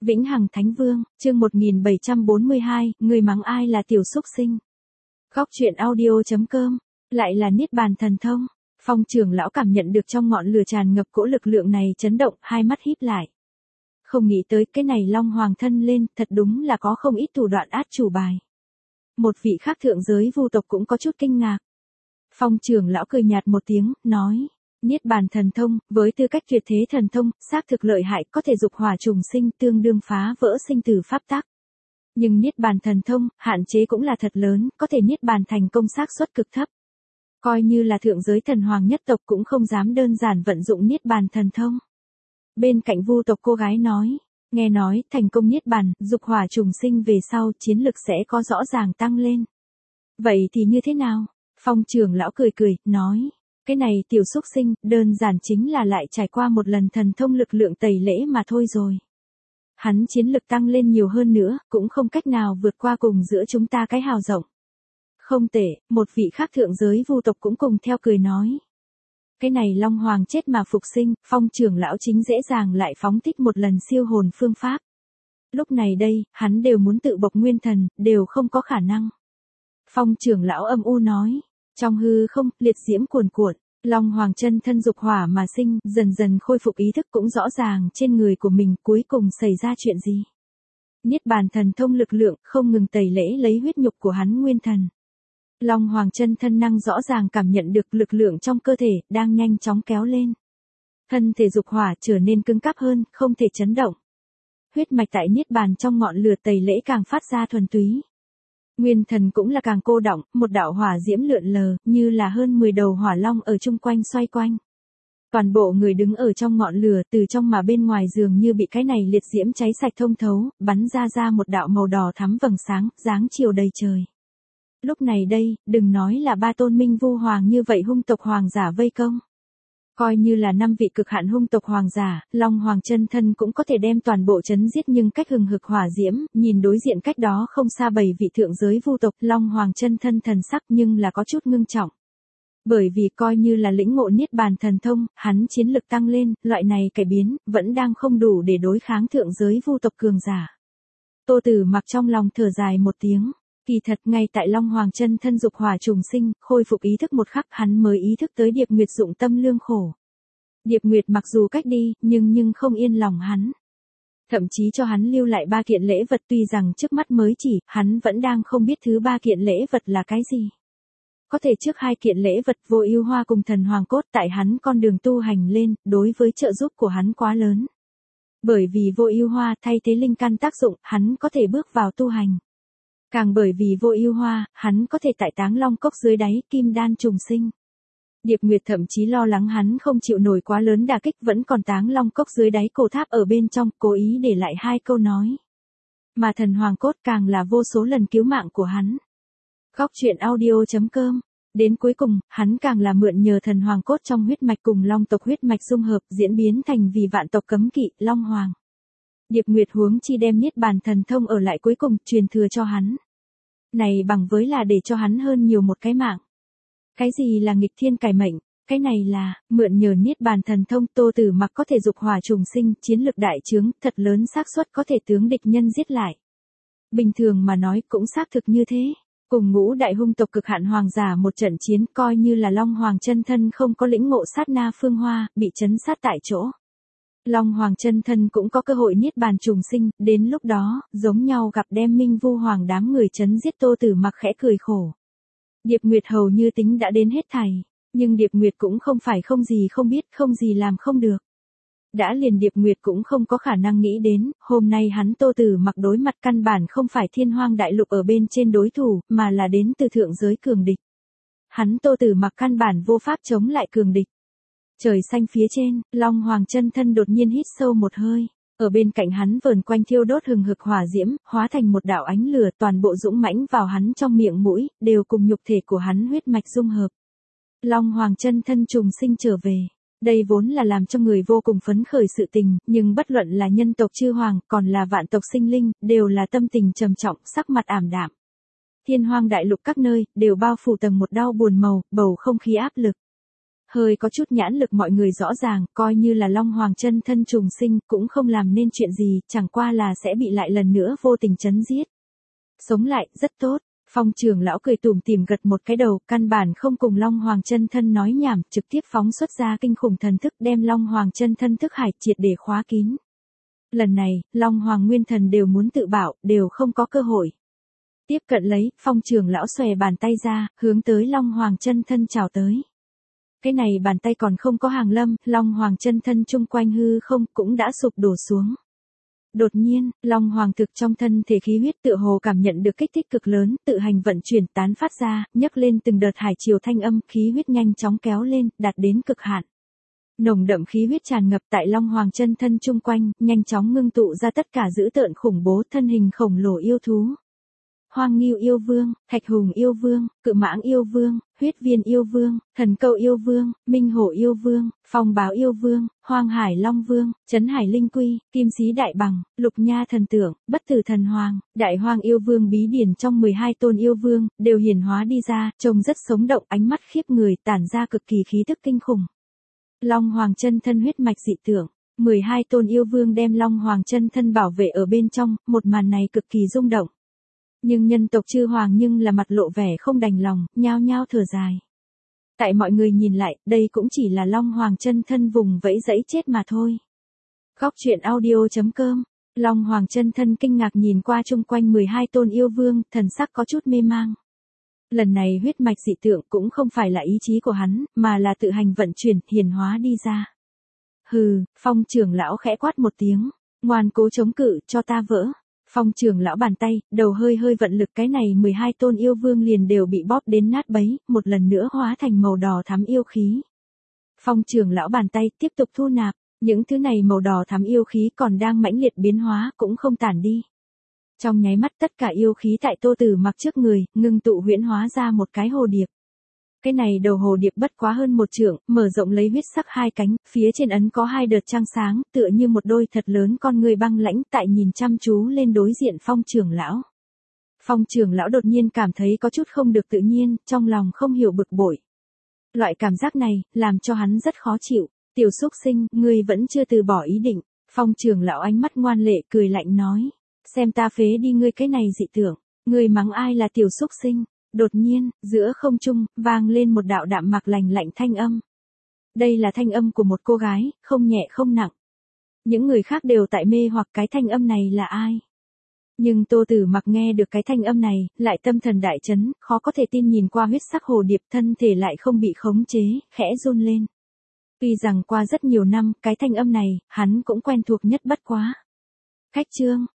Vĩnh Hằng Thánh Vương, chương 1742, người mắng ai là tiểu súc sinh. Góc truyện audio.com, lại là Niết Bàn Thần Thông. Phong trưởng lão cảm nhận được trong ngọn lửa tràn ngập cỗ lực lượng này chấn động, hai mắt híp lại. Không nghĩ tới cái này Long Hoàng thân lên, thật đúng là có không ít thủ đoạn át chủ bài. Một vị khác thượng giới vu tộc cũng có chút kinh ngạc. Phong trưởng lão cười nhạt một tiếng, nói. Niết Bàn Thần Thông, với tư cách tuyệt thế thần thông, xác thực lợi hại, có thể dục hỏa trùng sinh, tương đương phá vỡ sinh tử pháp tắc. Nhưng Niết Bàn Thần Thông, hạn chế cũng là thật lớn, có thể Niết Bàn thành công xác suất cực thấp. Coi như là thượng giới thần hoàng nhất tộc cũng không dám đơn giản vận dụng Niết Bàn Thần Thông. Bên cạnh vu tộc cô gái nói, nghe nói, thành công Niết Bàn, dục hỏa trùng sinh về sau, chiến lực sẽ có rõ ràng tăng lên. Vậy thì như thế nào? Phong trưởng lão cười cười, nói. Cái này tiểu xúc sinh, đơn giản chính là lại trải qua một lần thần thông lực lượng tẩy lễ mà thôi rồi. Hắn chiến lực tăng lên nhiều hơn nữa, cũng không cách nào vượt qua cùng giữa chúng ta cái hào rộng. Không tệ, một vị khác thượng giới vu tộc cũng cùng theo cười nói. Cái này Long Hoàng chết mà phục sinh, Phong trưởng lão chính dễ dàng lại phóng thích một lần siêu hồn phương pháp. Lúc này đây, hắn đều muốn tự bộc nguyên thần, đều không có khả năng. Phong trưởng lão âm u nói. Trong hư không, liệt diễm cuồn cuộn, Long Hoàng chân thân dục hỏa mà sinh, dần dần khôi phục ý thức cũng rõ ràng trên người của mình cuối cùng xảy ra chuyện gì. Niết Bàn Thần Thông lực lượng không ngừng tẩy lễ lấy huyết nhục của hắn nguyên thần. Long Hoàng chân thân năng rõ ràng cảm nhận được lực lượng trong cơ thể đang nhanh chóng kéo lên. Thân thể dục hỏa trở nên cứng cáp hơn, không thể chấn động. Huyết mạch tại Niết Bàn trong ngọn lửa tẩy lễ càng phát ra thuần túy. Nguyên thần cũng là càng cô đọng, một đạo hỏa diễm lượn lờ, như là hơn 10 đầu hỏa long ở chung quanh xoay quanh. Toàn bộ người đứng ở trong ngọn lửa từ trong mà bên ngoài dường như bị cái này liệt diễm cháy sạch thông thấu, bắn ra một đạo màu đỏ thắm vầng sáng, dáng chiều đầy trời. Lúc này đây, đừng nói là ba tôn minh vu hoàng như vậy hung tộc hoàng giả vây công. Coi như là 5 vị cực hạn hung tộc hoàng giả, Long Hoàng chân thân cũng có thể đem toàn bộ chấn giết nhưng cách hừng hực hỏa diễm, nhìn đối diện cách đó không xa 7 vị thượng giới vu tộc, Long Hoàng chân thân thần sắc nhưng là có chút ngưng trọng. Bởi vì coi như là lĩnh ngộ Niết Bàn Thần Thông, hắn chiến lực tăng lên, loại này cải biến, vẫn đang không đủ để đối kháng thượng giới vu tộc cường giả. Tô Tử Mặc trong lòng thở dài một tiếng. Kỳ thật ngay tại Long Hoàng chân thân dục hỏa trùng sinh, khôi phục ý thức một khắc hắn mới ý thức tới Điệp Nguyệt dụng tâm lương khổ. Điệp Nguyệt mặc dù cách đi, nhưng không yên lòng hắn. Thậm chí cho hắn lưu lại 3 kiện lễ vật tuy rằng trước mắt mới chỉ, hắn vẫn đang không biết thứ 3 kiện lễ vật là cái gì. Có thể trước 2 kiện lễ vật Vô Ưu Hoa cùng Thần Hoàng Cốt tại hắn con đường tu hành lên, đối với trợ giúp của hắn quá lớn. Bởi vì Vô Ưu Hoa thay thế linh căn tác dụng, hắn có thể bước vào tu hành. Càng bởi vì Vô Ưu Hoa, hắn có thể tại Táng Long Cốc dưới đáy kim đan trùng sinh. Điệp Nguyệt thậm chí lo lắng hắn không chịu nổi quá lớn đả kích vẫn còn Táng Long Cốc dưới đáy cổ tháp ở bên trong, cố ý để lại 2 câu nói. Mà Thần Hoàng Cốt càng là vô số lần cứu mạng của hắn. Góc truyện audio.com. Đến cuối cùng, hắn càng là mượn nhờ Thần Hoàng Cốt trong huyết mạch cùng Long tộc huyết mạch dung hợp diễn biến thành vì vạn tộc cấm kỵ, Long Hoàng. Điệp Nguyệt huống chi đem Niết Bàn Thần Thông ở lại cuối cùng, truyền thừa cho hắn. Này bằng với là để cho hắn hơn nhiều một cái mạng. Cái gì là nghịch thiên cải mệnh, cái này là, mượn nhờ Niết Bàn Thần Thông Tô Tử Mặc có thể dục hỏa trùng sinh, chiến lực đại trướng, thật lớn xác suất có thể tướng địch nhân giết lại. Bình thường mà nói cũng xác thực như thế. Cùng ngũ đại hung tộc cực hạn hoàng giả một trận chiến coi như là Long Hoàng chân thân không có lĩnh ngộ sát na phương hoa, bị chấn sát tại chỗ. Long Hoàng chân thân cũng có cơ hội Niết Bàn trùng sinh, đến lúc đó, giống nhau gặp đem minh vu hoàng đám người chấn giết Tô Tử Mặc khẽ cười khổ. Điệp Nguyệt hầu như tính đã đến hết thảy, nhưng Điệp Nguyệt cũng không phải không gì không biết, không gì làm không được. Đã liền Điệp Nguyệt cũng không có khả năng nghĩ đến, hôm nay hắn Tô Tử Mặc đối mặt căn bản không phải Thiên Hoang đại lục ở bên trên đối thủ, mà là đến từ thượng giới cường địch. Hắn Tô Tử Mặc căn bản vô pháp chống lại cường địch. Trời xanh phía trên, Long Hoàng chân thân đột nhiên hít sâu một hơi, ở bên cạnh hắn vờn quanh thiêu đốt hừng hực hỏa diễm, hóa thành một đạo ánh lửa toàn bộ dũng mãnh vào hắn trong miệng mũi, đều cùng nhục thể của hắn huyết mạch dung hợp. Long Hoàng chân thân trùng sinh trở về. Đây vốn là làm cho người vô cùng phấn khởi sự tình, nhưng bất luận là nhân tộc chư hoàng, còn là vạn tộc sinh linh, đều là tâm tình trầm trọng, sắc mặt ảm đạm. Thiên Hoang đại lục các nơi, đều bao phủ tầng một đau buồn màu, bầu không khí áp lực. hơi có chút nhãn lực mọi người rõ ràng, coi như là Long Hoàng chân thân trùng sinh, cũng không làm nên chuyện gì, chẳng qua là sẽ bị lại lần nữa vô tình chấn giết. Sống lại, rất tốt. Phong trưởng lão cười tủm tỉm gật một cái đầu, căn bản không cùng Long Hoàng chân thân nói nhảm, trực tiếp phóng xuất ra kinh khủng thần thức đem Long Hoàng chân thân thức hải triệt để khóa kín. Lần này, Long Hoàng nguyên thần đều muốn tự bảo, đều không có cơ hội. Tiếp cận lấy, phong trưởng lão xòe bàn tay ra, hướng tới Long Hoàng chân thân chào tới. Cái này bàn tay còn không có hàng lâm, Long Hoàng chân thân chung quanh hư không cũng đã sụp đổ xuống. Đột nhiên, Long Hoàng thực trong thân thể khí huyết tựa hồ cảm nhận được kích thích cực lớn, tự hành vận chuyển tán phát ra, nhấc lên từng đợt hải triều thanh âm, khí huyết nhanh chóng kéo lên, đạt đến cực hạn. Nồng đậm khí huyết tràn ngập tại Long Hoàng chân thân chung quanh, nhanh chóng ngưng tụ ra tất cả dữ tợn khủng bố thân hình khổng lồ yêu thú. Hoang Ngưu yêu vương, Thạch Hùng yêu vương, Cự Mãng yêu vương, Huyết Viên yêu vương, Thần Câu yêu vương, Minh Hổ yêu vương, Phong Báo yêu vương, Hoang Hải Long vương, Trấn Hải Linh Quy, Kim Sĩ Đại Bằng, Lục Nha thần tượng, Bất Tử thần hoàng, Đại Hoang yêu vương bí điển trong 12 tôn yêu vương đều hiển hóa đi ra, trông rất sống động, ánh mắt khiếp người, tản ra cực kỳ khí tức kinh khủng. Long Hoàng chân thân huyết mạch dị tượng, 12 tôn yêu vương đem Long Hoàng chân thân bảo vệ ở bên trong, một màn này cực kỳ rung động. Nhưng nhân tộc chư hoàng nhưng là mặt lộ vẻ không đành lòng, nhao nhao thở dài. Tại mọi người nhìn lại, đây cũng chỉ là Long Hoàng chân thân vùng vẫy dẫy chết mà thôi. Góc truyện audio.com, Long Hoàng chân thân kinh ngạc nhìn qua chung quanh 12 tôn yêu vương, thần sắc có chút mê mang. Lần này huyết mạch dị tượng cũng không phải là ý chí của hắn, mà là tự hành vận chuyển, hiển hóa đi ra. Hừ, phong trưởng lão khẽ quát một tiếng, ngoan cố chống cự, cho ta vỡ. Phong trưởng lão bàn tay, đầu hơi hơi vận lực, cái này 12 tôn yêu vương liền đều bị bóp đến nát bấy, một lần nữa hóa thành màu đỏ thắm yêu khí. Phong trưởng lão bàn tay tiếp tục thu nạp, những thứ này màu đỏ thắm yêu khí còn đang mãnh liệt biến hóa, cũng không tản đi. Trong nháy mắt tất cả yêu khí tại Tô Tử Mặc trước người, ngưng tụ huyễn hóa ra một cái hồ điệp. Cái này đầu hồ điệp bất quá hơn một trượng, mở rộng lấy huyết sắc hai cánh, phía trên ấn có hai đợt trăng sáng, tựa như một đôi thật lớn con người băng lãnh, tại nhìn chăm chú lên đối diện phong trưởng lão. Phong trưởng lão đột nhiên cảm thấy có chút không được tự nhiên, trong lòng không hiểu bực bội. Loại cảm giác này, làm cho hắn rất khó chịu. Tiểu xúc sinh, ngươi vẫn chưa từ bỏ ý định. Phong trưởng lão ánh mắt ngoan lệ cười lạnh nói. Xem ta phế đi ngươi cái này dị tưởng. Ngươi mắng ai là tiểu xúc sinh. Đột nhiên, giữa không trung, vang lên một đạo đạm mạc lành lạnh thanh âm. Đây là thanh âm của một cô gái, không nhẹ không nặng. Những người khác đều tại mê hoặc cái thanh âm này là ai. Nhưng Tô Tử Mặc nghe được cái thanh âm này, lại tâm thần đại chấn, khó có thể tin nhìn qua huyết sắc hồ điệp, thân thể lại không bị khống chế, khẽ run lên. Tuy rằng qua rất nhiều năm, cái thanh âm này, hắn cũng quen thuộc nhất bất quá. Khách chương,